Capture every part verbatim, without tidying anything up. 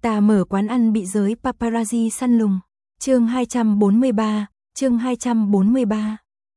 Ta mở quán ăn bị giới paparazzi săn lùng. Chương hai trăm bốn mươi ba, chương hai trăm bốn mươi ba.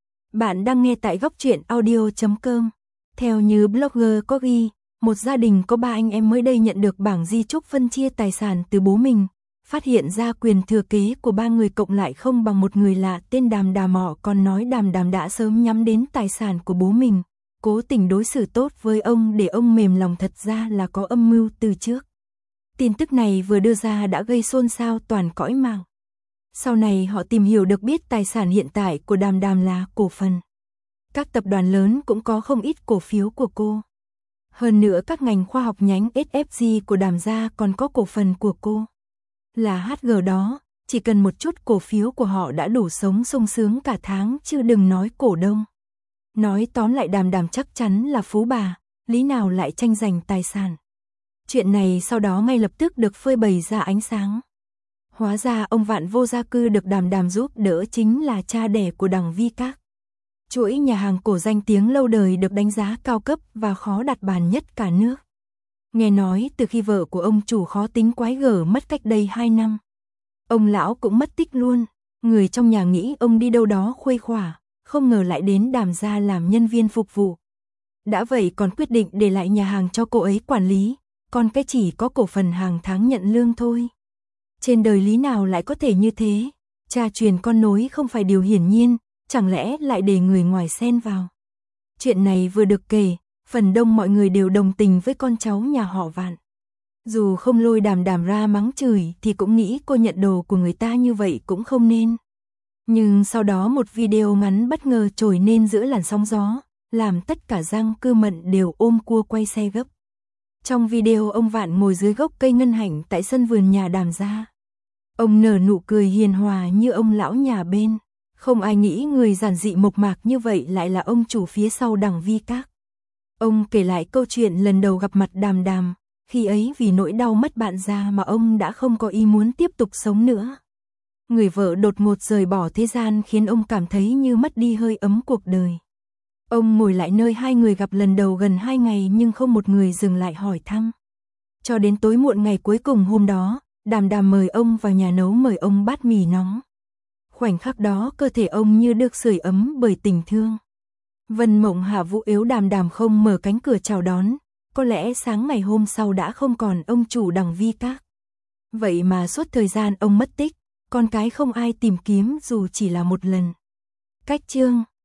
Bạn đang nghe tại góc truyện audio chấm com. Theo như blogger có ghi, một gia đình có ba anh em mới đây nhận được bảng di chúc phân chia tài sản từ bố mình, phát hiện ra quyền thừa kế của ba người cộng lại không bằng một người lạ tên Đàm Đàm họ còn nói Đàm Đàm đã sớm nhắm đến tài sản của bố mình, cố tình đối xử tốt với ông để ông mềm lòng, thật ra là có âm mưu từ trước. Tin tức này vừa đưa ra đã gây xôn xao toàn cõi mạng. Sau này họ tìm hiểu được biết tài sản hiện tại của Đàm Đàm là cổ phần. Các tập đoàn lớn cũng có không ít cổ phiếu của cô. Hơn nữa các ngành khoa học nhánh ét ép giê của Đàm gia còn có cổ phần của cô. Là hát giê đó, chỉ cần một chút cổ phiếu của họ đã đủ sống sung sướng cả tháng chứ đừng nói cổ đông. Nói tóm lại Đàm Đàm chắc chắn là phú bà, lý nào lại tranh giành tài sản. Chuyện này sau đó ngay lập tức được phơi bày ra ánh sáng. Hóa ra ông Vạn Vô Gia Cư được Đàm Đàm giúp đỡ chính là cha đẻ của Đằng Vi Các. Chuỗi nhà hàng cổ danh tiếng lâu đời được đánh giá cao cấp và khó đặt bàn nhất cả nước. Nghe nói từ khi vợ của ông chủ khó tính quái gở mất cách đây hai năm, ông lão cũng mất tích luôn. Người trong nhà nghĩ ông đi đâu đó khuây khỏa, không ngờ lại đến Đàm gia làm nhân viên phục vụ. Đã vậy còn quyết định để lại nhà hàng cho cô ấy quản lý, còn cái chỉ có cổ phần hàng tháng nhận lương thôi. Trên đời lý nào lại có thể như thế? Cha truyền con nối không phải điều hiển nhiên, chẳng lẽ lại để người ngoài xen vào? Chuyện này vừa được kể, phần đông mọi người đều đồng tình với con cháu nhà họ Vạn. Dù không lôi Đàm Đàm ra mắng chửi thì cũng nghĩ cô nhận đồ của người ta như vậy cũng không nên. Nhưng sau đó một video ngắn bất ngờ trồi lên giữa làn sóng gió, làm tất cả Giang Cư Mận đều ôm cua quay xe gấp. Trong video ông Vạn ngồi dưới gốc cây ngân hạnh tại sân vườn nhà Đàm gia. Ông nở nụ cười hiền hòa như ông lão nhà bên. Không ai nghĩ người giản dị mộc mạc như vậy lại là ông chủ phía sau Đằng Vi Các. Ông kể lại câu chuyện lần đầu gặp mặt Đàm Đàm, khi ấy vì nỗi đau mất bạn già mà ông đã không có ý muốn tiếp tục sống nữa. Người vợ đột ngột rời bỏ thế gian khiến ông cảm thấy như mất đi hơi ấm cuộc đời. Ông ngồi lại nơi hai người gặp lần đầu gần hai ngày nhưng không một người dừng lại hỏi thăm. Cho đến tối muộn ngày cuối cùng hôm đó, Đàm Đàm mời ông vào nhà nấu mời ông bát mì nóng. Khoảnh khắc đó cơ thể ông như được sưởi ấm bởi tình thương. Vân Mộng Hạ Vũ yếu Đàm Đàm không mở cánh cửa chào đón, có lẽ sáng ngày hôm sau đã không còn ông chủ Đằng Vi Các. Vậy mà suốt thời gian ông mất tích, con cái không ai tìm kiếm dù chỉ là một lần. Cách chương